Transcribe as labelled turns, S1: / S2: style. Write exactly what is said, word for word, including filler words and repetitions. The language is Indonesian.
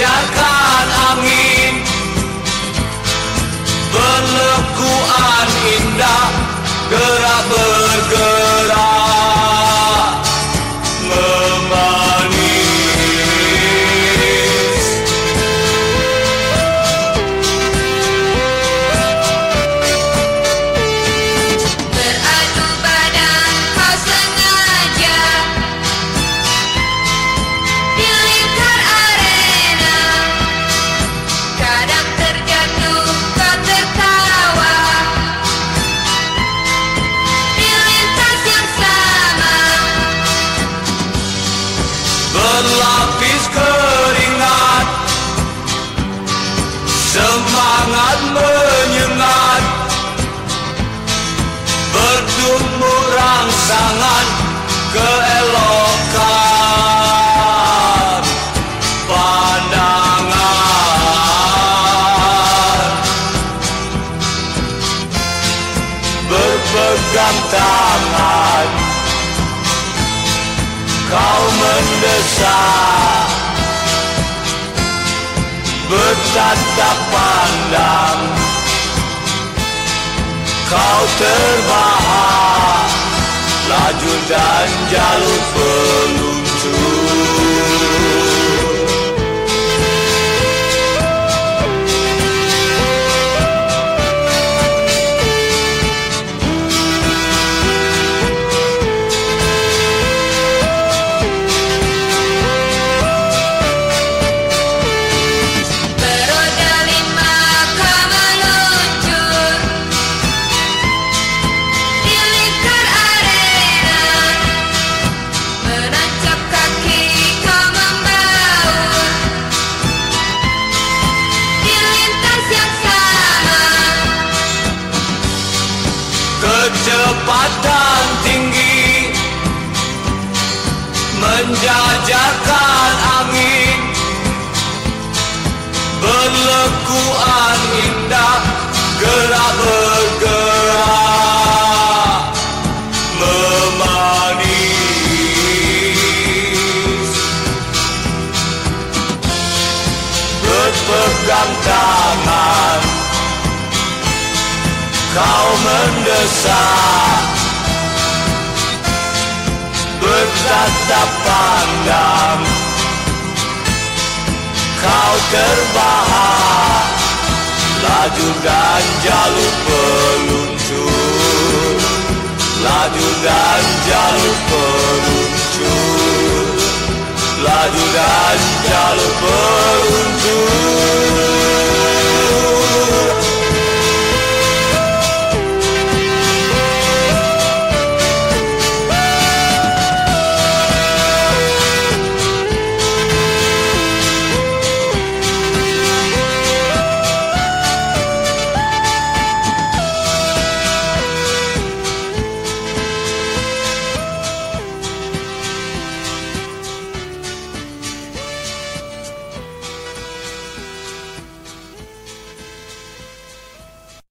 S1: menjajakan angin, berlekuan indah, gerak bergerak memanis.
S2: Beradu badan kau sengaja di lingkar arena, kadang terjatuh kau tertawa di lintas yang sama.
S1: Berlapis keringat, semangat menyengat, bertumbuh rangsangan keelokan pandangan. Berpegang tangan, kau mendesak, bertatap pandang, kau terbahak, laju dan jalur peluncur.
S2: Beroda lima kau meluncur di lingkar arena, menancap kaki kau membaur di lintas yang sama.
S1: Kecepatan tinggi, menjajakan angin, berlekuan indah, gerak bergerak memanis. Berpegang tangan, kau mendesak, bertatap pandang, kau terbahak, laju dan jalur peluncur, laju dan jalur peluncur, laju dan jalur